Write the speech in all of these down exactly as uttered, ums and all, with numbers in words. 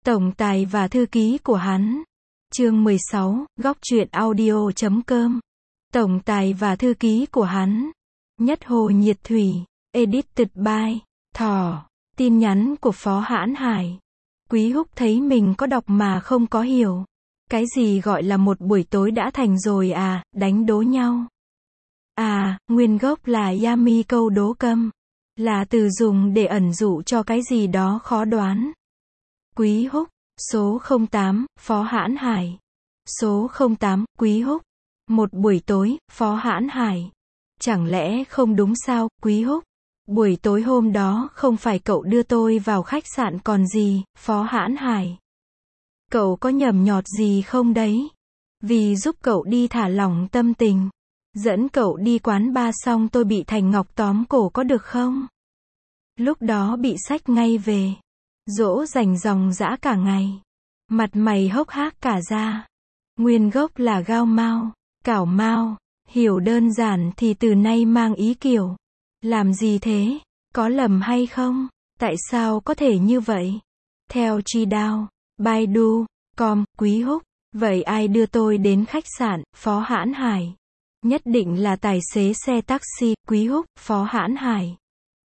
Tổng tài và thư ký của hắn. Chương mười sáu, góc truyện audio chấm com. Tổng tài và thư ký của hắn. Nhất Hồ Nhiệt Thủy. Edited by Thỏ. Tin nhắn của Phó Hãn Hải. Quý Húc thấy mình có đọc mà không có hiểu. Cái gì gọi là một buổi tối đã thành rồi à, đánh đố nhau. À, nguyên gốc là Yami câu đố câm. Là từ dùng để ẩn dụ cho cái gì đó khó đoán. Quý Húc. Số không tám, Phó Hãn Hải. Số không tám, Quý Húc. Một buổi tối, Phó Hãn Hải. Chẳng lẽ không đúng sao, Quý Húc? Buổi tối hôm đó không phải cậu đưa tôi vào khách sạn còn gì, Phó Hãn Hải. Cậu có nhầm nhọt gì không đấy? Vì giúp cậu đi thả lỏng tâm tình. Dẫn cậu đi quán bar xong tôi bị Thành Ngọc tóm cổ có được không? Lúc đó bị xách ngay về. Dỗ dành dòng dã cả ngày. Mặt mày hốc hác cả ra. Nguyên gốc là gao mao, cảo mao. Hiểu đơn giản thì từ nay mang ý kiểu. Làm gì thế? Có lầm hay không? Tại sao có thể như vậy? Theo Chi Đao, Baidu, com, Quý Húc. Vậy ai đưa tôi đến khách sạn, Phó Hãn Hải? Nhất định là tài xế xe taxi, Quý Húc, Phó Hãn Hải.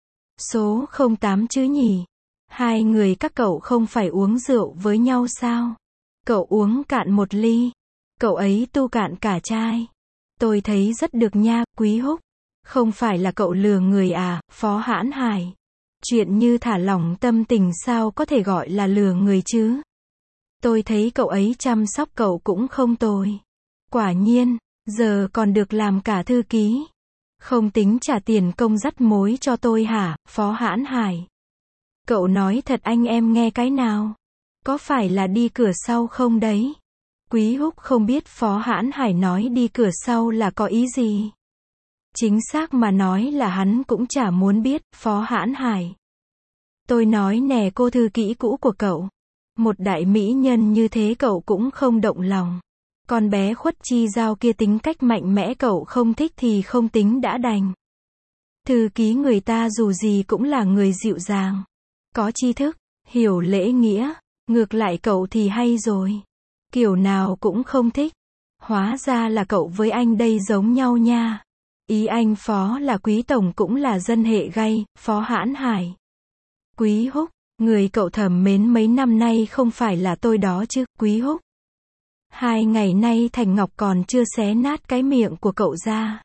Số không tám chứ nhỉ? Hai người các cậu không phải uống rượu với nhau sao? Cậu uống cạn một ly. Cậu ấy tu cạn cả chai. Tôi thấy rất được nha, Quý Húc. Không phải là cậu lừa người à, Phó Hãn Hải. Chuyện như thả lỏng tâm tình sao có thể gọi là lừa người chứ? Tôi thấy cậu ấy chăm sóc cậu cũng không tồi. Quả nhiên, giờ còn được làm cả thư ký. Không tính trả tiền công dắt mối cho tôi hả, Phó Hãn Hải? Cậu nói thật anh em nghe cái nào? Có phải là đi cửa sau không đấy? Quý Húc không biết Phó Hãn Hải nói đi cửa sau là có ý gì. Chính xác mà nói là hắn cũng chả muốn biết, Phó Hãn Hải. Tôi nói nè cô thư kỹ cũ của cậu. Một đại mỹ nhân như thế cậu cũng không động lòng. Con bé Khuất Chi Giao kia tính cách mạnh mẽ cậu không thích thì không tính đã đành. Thư ký người ta dù gì cũng là người dịu dàng. Có tri thức, hiểu lễ nghĩa. Ngược lại cậu thì hay rồi. Kiểu nào cũng không thích. Hóa ra là cậu với anh đây giống nhau nha. Ý anh Phó là Quý Tổng cũng là dân hệ gay, Phó Hãn Hải. Quý Húc, người cậu thầm mến mấy năm nay không phải là tôi đó chứ, Quý Húc. Hai ngày nay Thành Ngọc còn chưa xé nát cái miệng của cậu ra.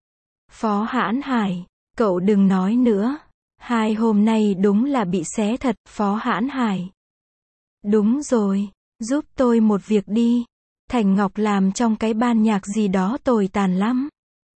Phó Hãn Hải, cậu đừng nói nữa. Hai hôm nay đúng là bị xé thật, Phó Hãn Hải. Đúng rồi, giúp tôi một việc đi. Thành Ngọc làm trong cái ban nhạc gì đó tồi tàn lắm.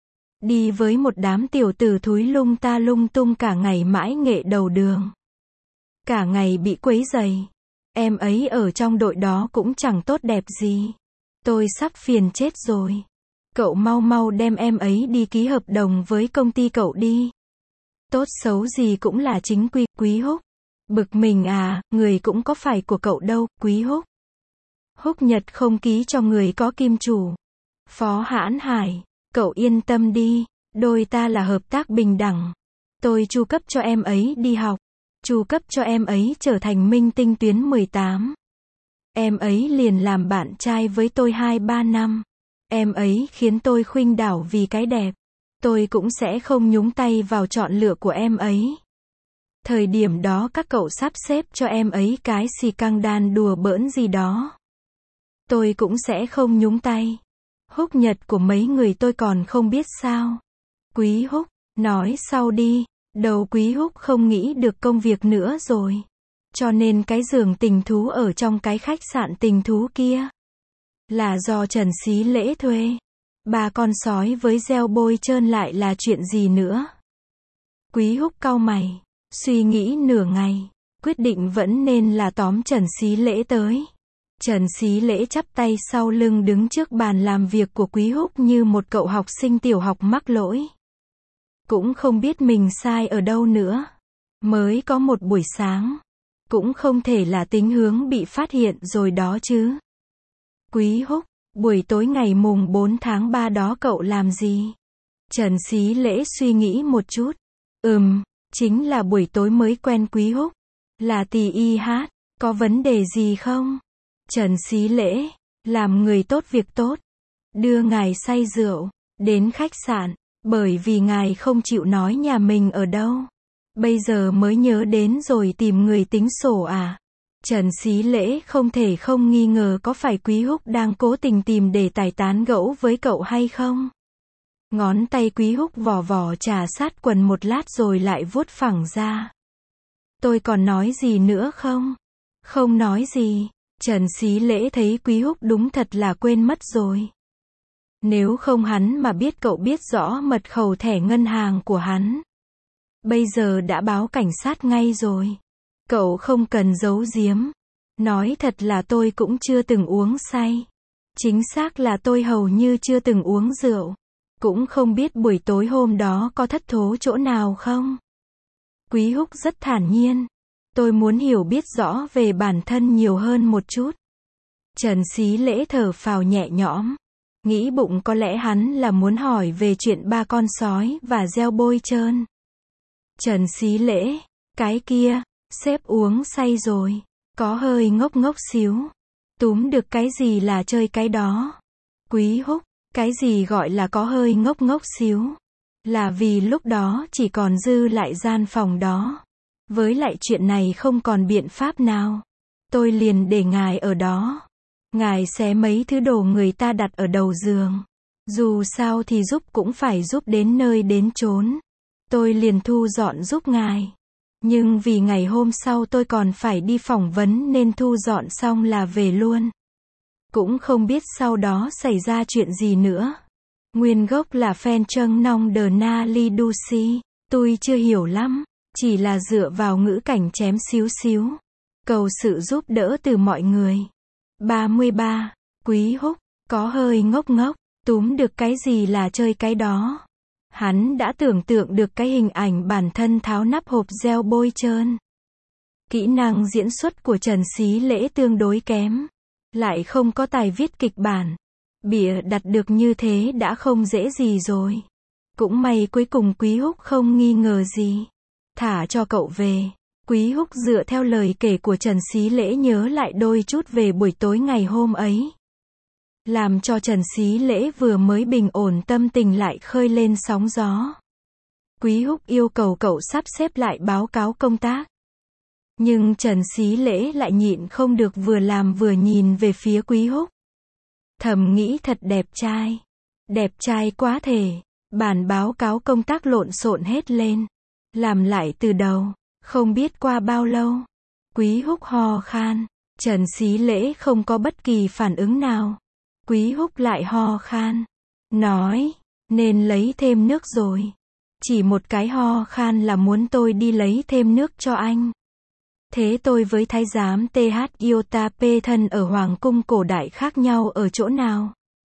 Đi với một đám tiểu tử thúi lung ta lung tung cả ngày mãi nghệ đầu đường. Cả ngày bị quấy rầy. Em ấy ở trong đội đó cũng chẳng tốt đẹp gì. Tôi sắp phiền chết rồi. Cậu mau mau đem em ấy đi ký hợp đồng với công ty cậu đi. Tốt xấu gì cũng là chính quy, Quý Húc. Bực mình à, người cũng có phải của cậu đâu, Quý Húc. Húc Nhật không ký cho người có kim chủ. Phó Hãn Hải, cậu yên tâm đi, đôi ta là hợp tác bình đẳng. Tôi chu cấp cho em ấy đi học. Chu cấp cho em ấy trở thành minh tinh tuyến mười tám. Em ấy liền làm bạn trai với tôi hai ba năm. Em ấy khiến tôi khuynh đảo vì cái đẹp. Tôi cũng sẽ không nhúng tay vào chọn lựa của em ấy. Thời điểm đó các cậu sắp xếp cho em ấy cái xì căng đan đùa bỡn gì đó. Tôi cũng sẽ không nhúng tay. Húc Nhật của mấy người tôi còn không biết sao. Quý Húc, nói sau đi. Đầu Quý Húc không nghĩ được công việc nữa rồi. Cho nên cái giường tình thú ở trong cái khách sạn tình thú kia là do Trần Xí Lễ thuê. Ba con sói với gieo bôi trơn lại là chuyện gì nữa? Quý Húc cau mày, suy nghĩ nửa ngày, quyết định vẫn nên là tóm Trần Xí Lễ tới. Trần Xí Lễ chắp tay sau lưng đứng trước bàn làm việc của Quý Húc như một cậu học sinh tiểu học mắc lỗi. Cũng không biết mình sai ở đâu nữa. Mới có một buổi sáng. Cũng không thể là tính hướng bị phát hiện rồi đó chứ. Quý Húc, buổi tối ngày mùng bốn tháng ba đó cậu làm gì? Trần Xí Lễ suy nghĩ một chút. Ừm, chính là buổi tối mới quen Quý Húc. Là tì y hát. Có vấn đề gì không? Trần Xí Lễ, làm người tốt việc tốt. Đưa ngài say rượu, đến khách sạn, bởi vì ngài không chịu nói nhà mình ở đâu. Bây giờ mới nhớ đến rồi tìm người tính sổ à? Trần Xí Lễ không thể không nghi ngờ có phải Quý Húc đang cố tình tìm để tài tán gẫu với cậu hay không? Ngón tay Quý Húc vò vò trà sát quần một lát rồi lại vuốt phẳng ra. Tôi còn nói gì nữa không? Không nói gì. Trần Xí Lễ thấy Quý Húc đúng thật là quên mất rồi. Nếu không hắn mà biết cậu biết rõ mật khẩu thẻ ngân hàng của hắn. Bây giờ đã báo cảnh sát ngay rồi. Cậu không cần giấu giếm. Nói thật là tôi cũng chưa từng uống say. Chính xác là tôi hầu như chưa từng uống rượu. Cũng không biết buổi tối hôm đó có thất thố chỗ nào không. Quý Húc rất thản nhiên. Tôi muốn hiểu biết rõ về bản thân nhiều hơn một chút. Trần Xí Lễ thở phào nhẹ nhõm. Nghĩ bụng có lẽ hắn là muốn hỏi về chuyện ba con sói và gieo bôi trơn. Trần Xí Lễ, cái kia, sếp uống say rồi. Có hơi ngốc ngốc xíu. Túm được cái gì là chơi cái đó. Quý Húc, cái gì gọi là có hơi ngốc ngốc xíu. Là vì lúc đó chỉ còn dư lại gian phòng đó. Với lại chuyện này không còn biện pháp nào. Tôi liền để ngài ở đó. Ngài xé mấy thứ đồ người ta đặt ở đầu giường. Dù sao thì giúp cũng phải giúp đến nơi đến chốn. Tôi liền thu dọn giúp ngài. Nhưng vì ngày hôm sau tôi còn phải đi phỏng vấn nên thu dọn xong là về luôn. Cũng không biết sau đó xảy ra chuyện gì nữa. Nguyên gốc là Phen Trâng Nong Đờ Na Li Du Si. Tôi chưa hiểu lắm. Chỉ là dựa vào ngữ cảnh chém xíu xíu. Cầu sự giúp đỡ từ mọi người. ba mươi ba. Quý Húc, có hơi ngốc ngốc. Túm được cái gì là chơi cái đó. Hắn đã tưởng tượng được cái hình ảnh bản thân tháo nắp hộp gieo bôi trơn. Kỹ năng diễn xuất của Trần Xí Lễ tương đối kém. Lại không có tài viết kịch bản. Bịa đặt được như thế đã không dễ gì rồi. Cũng may cuối cùng Quý Húc không nghi ngờ gì. Thả cho cậu về. Quý Húc dựa theo lời kể của Trần Xí Lễ nhớ lại đôi chút về buổi tối ngày hôm ấy. Làm cho Trần Xí Lễ vừa mới bình ổn tâm tình lại khơi lên sóng gió. Quý Húc yêu cầu cậu sắp xếp lại báo cáo công tác. Nhưng Trần Xí Lễ lại nhịn không được vừa làm vừa nhìn về phía Quý Húc. Thầm nghĩ thật đẹp trai. Đẹp trai quá thể. Bản báo cáo công tác lộn xộn hết lên. Làm lại từ đầu. Không biết qua bao lâu. Quý Húc ho khan. Trần Xí Lễ không có bất kỳ phản ứng nào. Quý Húc lại ho khan. Nói. Nên lấy thêm nước rồi. Chỉ một cái ho khan là muốn tôi đi lấy thêm nước cho anh. Thế tôi với thái giám tê hát Iota P thân ở Hoàng cung cổ đại khác nhau ở chỗ nào?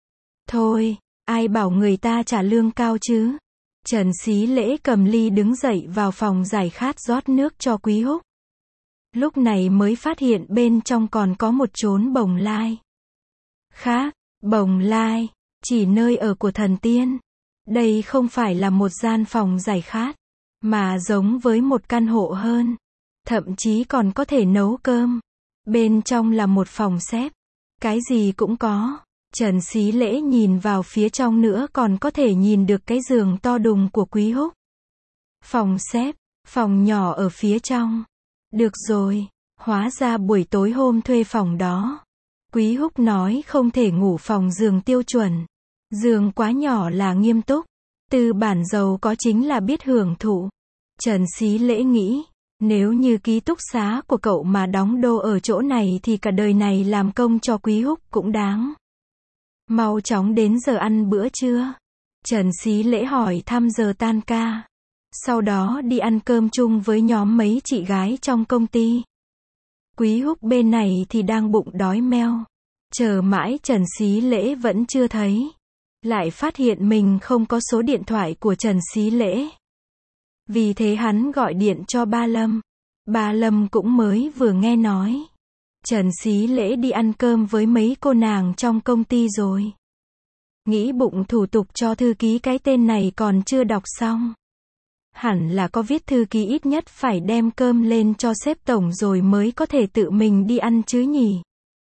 Thôi, ai bảo người ta trả lương cao chứ? Trần Xí Lễ cầm ly đứng dậy vào phòng giải khát rót nước cho Quý Húc. Lúc này mới phát hiện bên trong còn có một chốn bồng lai. Khác, bồng lai, chỉ nơi ở của thần tiên. Đây không phải là một gian phòng giải khát, mà giống với một căn hộ hơn. Thậm chí còn có thể nấu cơm. Bên trong là một phòng xếp. Cái gì cũng có. Trần Xí Lễ nhìn vào phía trong nữa còn có thể nhìn được cái giường to đùng của Quý Húc. Phòng xếp, phòng nhỏ ở phía trong. Được rồi, hóa ra buổi tối hôm thuê phòng đó. Quý Húc nói không thể ngủ phòng giường tiêu chuẩn. Giường quá nhỏ là nghiêm túc. Tư bản giàu có chính là biết hưởng thụ. Trần Xí Lễ nghĩ. Nếu như ký túc xá của cậu mà đóng đô ở chỗ này thì cả đời này làm công cho Quý Húc cũng đáng. Mau chóng đến giờ ăn bữa trưa. Trần Xí Lễ hỏi thăm giờ tan ca. Sau đó đi ăn cơm chung với nhóm mấy chị gái trong công ty. Quý Húc bên này thì đang bụng đói meo. Chờ mãi Trần Xí Lễ vẫn chưa thấy. Lại phát hiện mình không có số điện thoại của Trần Xí Lễ. Vì thế hắn gọi điện cho ba Lâm. Ba Lâm cũng mới vừa nghe nói. Trần Xí Lễ đi ăn cơm với mấy cô nàng trong công ty rồi. Nghĩ bụng thủ tục cho thư ký cái tên này còn chưa đọc xong. Hẳn là có viết thư ký ít nhất phải đem cơm lên cho sếp tổng rồi mới có thể tự mình đi ăn chứ nhỉ.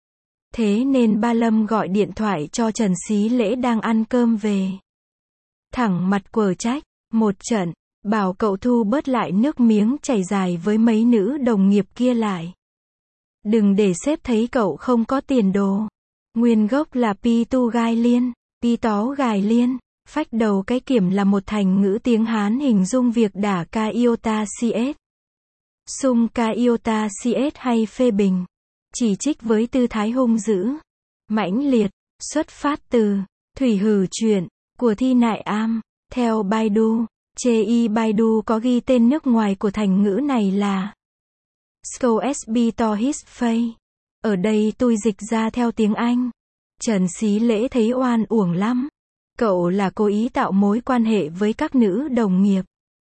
Thế nên ba Lâm gọi điện thoại cho Trần Xí Lễ đang ăn cơm về. Thẳng mặt quở trách, một trận, bảo cậu thu bớt lại nước miếng chảy dài với mấy nữ đồng nghiệp kia lại. Đừng để sếp thấy cậu không có tiền đồ. Nguyên gốc là pi tu gai liên, pi tó gài liên. Phách đầu cái kiểm là một thành ngữ tiếng Hán hình dung việc đả ca iota cs. Xung ca iota cs hay phê bình. Chỉ trích với tư thái hung dữ, mãnh liệt, xuất phát từ Thủy Hử Truyện của Thi Nại Am. Theo Baidu, chê y Baidu có ghi tên nước ngoài của thành ngữ này là Scousb to his face. Ở đây tôi dịch ra theo tiếng Anh. Trần Xí Lễ thấy oan uổng lắm. Cậu là cố ý tạo mối quan hệ với các nữ đồng nghiệp.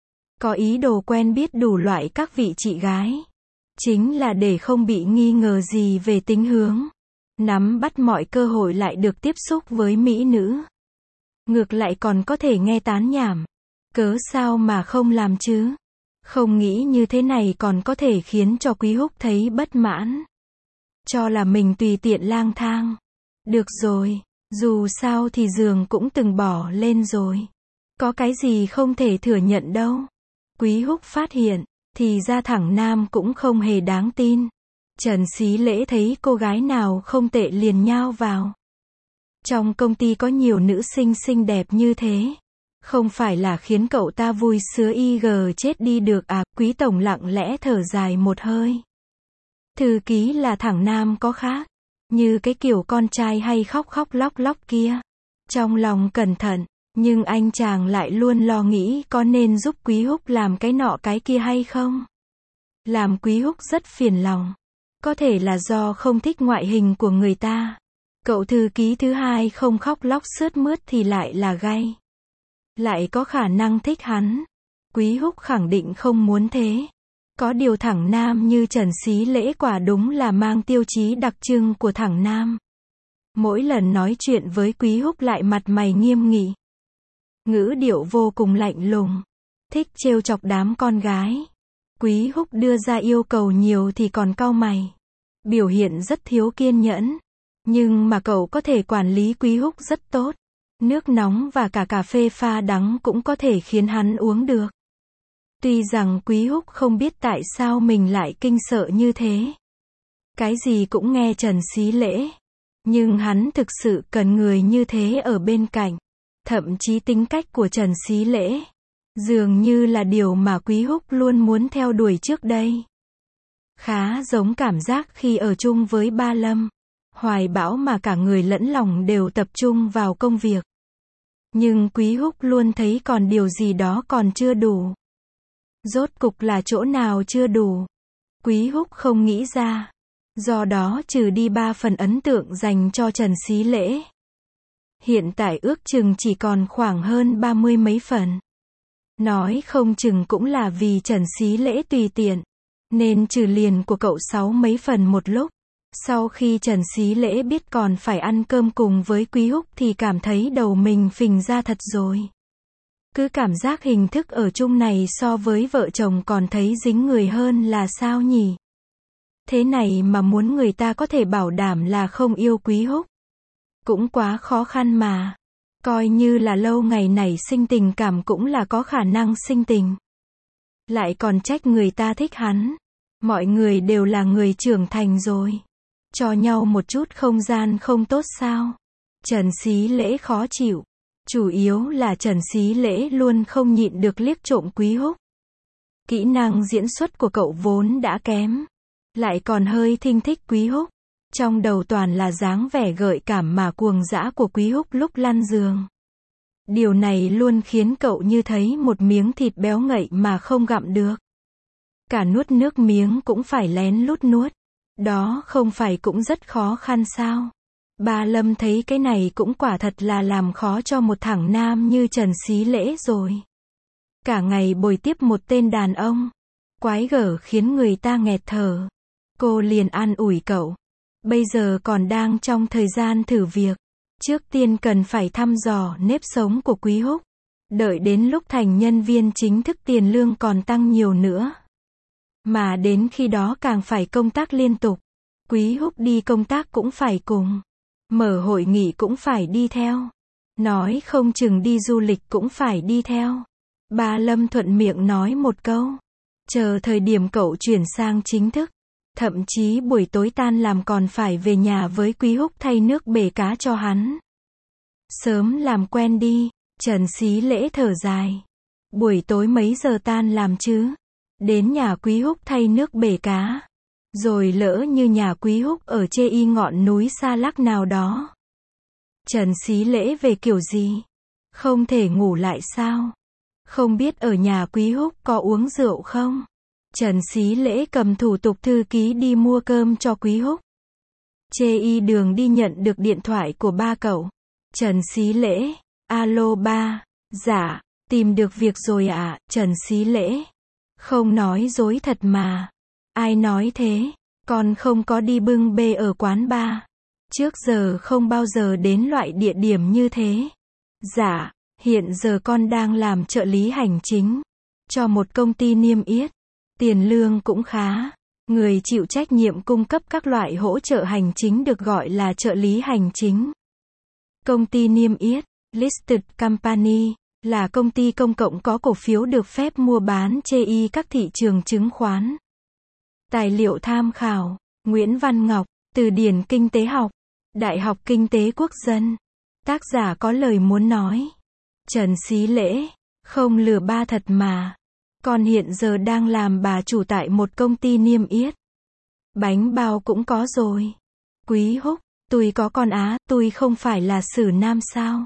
Có ý đồ quen biết đủ loại các vị chị gái. Chính là để không bị nghi ngờ gì về tính hướng. Nắm bắt mọi cơ hội lại được tiếp xúc với mỹ nữ. Ngược lại còn có thể nghe tán nhảm. Cớ sao mà không làm chứ? Không nghĩ như thế này còn có thể khiến cho Quý Húc thấy bất mãn. Cho là mình tùy tiện lang thang. Được rồi, dù sao thì giường cũng từng bỏ lên rồi. Có cái gì không thể thừa nhận đâu. Quý Húc phát hiện, thì ra thẳng nam cũng không hề đáng tin. Trần Xí Lễ thấy cô gái nào không tệ liền nhao vào. Trong công ty có nhiều nữ sinh xinh đẹp như thế. Không phải là khiến cậu ta vui sứa y gờ chết đi được à? Quý tổng lặng lẽ thở dài một hơi. Thư ký là thẳng nam có khác. Như cái kiểu con trai hay khóc khóc lóc lóc kia. Trong lòng cẩn thận, nhưng anh chàng lại luôn lo nghĩ có nên giúp Quý Húc làm cái nọ cái kia hay không. Làm Quý Húc rất phiền lòng. Có thể là do không thích ngoại hình của người ta. Cậu thư ký thứ hai không khóc lóc sướt mướt thì lại là gay. Lại có khả năng thích hắn. Quý Húc khẳng định không muốn thế. Có điều thẳng nam như Trần Xí Lễ quả đúng là mang tiêu chí đặc trưng của thẳng nam. Mỗi lần nói chuyện với Quý Húc lại mặt mày nghiêm nghị. Ngữ điệu vô cùng lạnh lùng. Thích trêu chọc đám con gái. Quý Húc đưa ra yêu cầu nhiều thì còn cau mày. Biểu hiện rất thiếu kiên nhẫn. Nhưng mà cậu có thể quản lý Quý Húc rất tốt. Nước nóng và cả cà phê pha đắng cũng có thể khiến hắn uống được. Tuy rằng Quý Húc không biết tại sao mình lại kinh sợ như thế. Cái gì cũng nghe Trần Xí Lễ. Nhưng hắn thực sự cần người như thế ở bên cạnh. Thậm chí tính cách của Trần Xí Lễ dường như là điều mà Quý Húc luôn muốn theo đuổi trước đây. Khá giống cảm giác khi ở chung với ba Lâm. Hoài bão mà cả người lẫn lòng đều tập trung vào công việc. Nhưng Quý Húc luôn thấy còn điều gì đó còn chưa đủ. Rốt cục là chỗ nào chưa đủ? Quý Húc không nghĩ ra. Do đó trừ đi ba phần ấn tượng dành cho Trần Xí Lễ. Hiện tại ước chừng chỉ còn khoảng hơn ba mươi mấy phần. Nói không chừng cũng là vì Trần Xí Lễ tùy tiện. Nên trừ liền của cậu sáu mấy phần một lúc. Sau khi Trần Xí Lễ biết còn phải ăn cơm cùng với Quý Húc thì cảm thấy đầu mình phình ra thật rồi. Cứ cảm giác hình thức ở chung này so với vợ chồng còn thấy dính người hơn là sao nhỉ? Thế này mà muốn người ta có thể bảo đảm là không yêu Quý Húc. Cũng quá khó khăn mà. Coi như là lâu ngày nảy sinh tình cảm cũng là có khả năng sinh tình. Lại còn trách người ta thích hắn. Mọi người đều là người trưởng thành rồi. Cho nhau một chút không gian không tốt sao? Trần Xí Lễ khó chịu. Chủ yếu là Trần Xí Lễ luôn không nhịn được liếc trộm Quý Húc. Kỹ năng diễn xuất của cậu vốn đã kém. Lại còn hơi thinh thích Quý Húc. Trong đầu toàn là dáng vẻ gợi cảm mà cuồng dã của Quý Húc lúc lăn giường. Điều này luôn khiến cậu như thấy một miếng thịt béo ngậy mà không gặm được. Cả nuốt nước miếng cũng phải lén lút nuốt. Đó không phải cũng rất khó khăn sao? Bà Lâm thấy cái này cũng quả thật là làm khó cho một thằng nam như Trần Xí Lễ rồi. Cả ngày bồi tiếp một tên đàn ông. Quái gở khiến người ta nghẹt thở. Cô liền an ủi cậu. Bây giờ còn đang trong thời gian thử việc. Trước tiên cần phải thăm dò nếp sống của Quý Húc. Đợi đến lúc thành nhân viên chính thức tiền lương còn tăng nhiều nữa. Mà đến khi đó càng phải công tác liên tục. Quý Húc đi công tác cũng phải cùng. Mở hội nghị cũng phải đi theo. Nói không chừng đi du lịch cũng phải đi theo. Ba Lâm thuận miệng nói một câu. Chờ thời điểm cậu chuyển sang chính thức. Thậm chí buổi tối tan làm còn phải về nhà với Quý Húc thay nước bể cá cho hắn. Sớm làm quen đi, Trần Xí Lễ thở dài. Buổi tối mấy giờ tan làm chứ? Đến nhà Quý Húc thay nước bể cá. Rồi lỡ như nhà Quý Húc ở chê y ngọn núi xa lắc nào đó. Trần Xí Lễ về kiểu gì? Không thể ngủ lại sao? Không biết ở nhà Quý Húc có uống rượu không? Trần Xí Lễ cầm thủ tục thư ký đi mua cơm cho Quý Húc. Chê y đường đi nhận được điện thoại của ba cậu. Trần Xí Lễ, alo ba, dạ, tìm được việc rồi ạ, à? Trần Xí Lễ. Không nói dối thật mà. Ai nói thế? Con không có đi bưng bê ở quán bar. Trước giờ không bao giờ đến loại địa điểm như thế. Dạ, hiện giờ con đang làm trợ lý hành chính. Cho một công ty niêm yết. Tiền lương cũng khá. Người chịu trách nhiệm cung cấp các loại hỗ trợ hành chính được gọi là trợ lý hành chính. Công ty niêm yết, listed company, là công ty công cộng có cổ phiếu được phép mua bán trên các thị trường chứng khoán. Tài liệu tham khảo, Nguyễn Văn Ngọc, Từ điển Kinh tế học, Đại học Kinh tế Quốc dân. Tác giả có lời muốn nói. Trần Xí Lễ, không lừa ba thật mà. Con hiện giờ đang làm bà chủ tại một công ty niêm yết. Bánh bao cũng có rồi. Quý Húc, tôi có con á, tôi không phải là Sử Nam sao?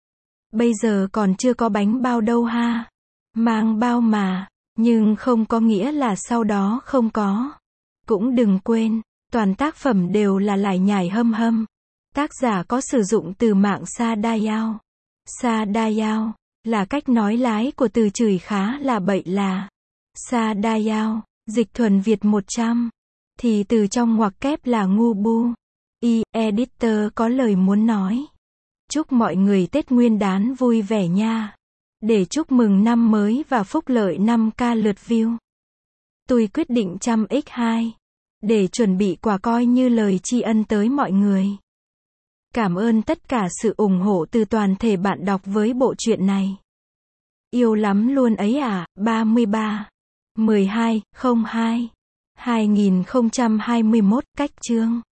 Bây giờ còn chưa có bánh bao đâu ha. Mang bao mà, nhưng không có nghĩa là sau đó không có. Cũng đừng quên, toàn tác phẩm đều là lải nhải hâm hâm. Tác giả có sử dụng từ mạng Sa Đa Yao. Sa Đa Yao là cách nói lái của từ chửi khá là bậy là. Sa Đa Yao, dịch thuần Việt một trăm. Thì từ trong ngoặc kép là ngu bu. Y, editor có lời muốn nói. Chúc mọi người Tết Nguyên đán vui vẻ nha. Để chúc mừng năm mới và phúc lợi năm k lượt view. Tôi quyết định trăm x hai. Để chuẩn bị quà coi như lời tri ân tới mọi người. Cảm ơn tất cả sự ủng hộ từ toàn thể bạn đọc với bộ truyện này. Yêu lắm luôn ấy à, ba mươi ba, mười hai, không hai, hai nghìn không trăm hai mươi mốt, cách chương.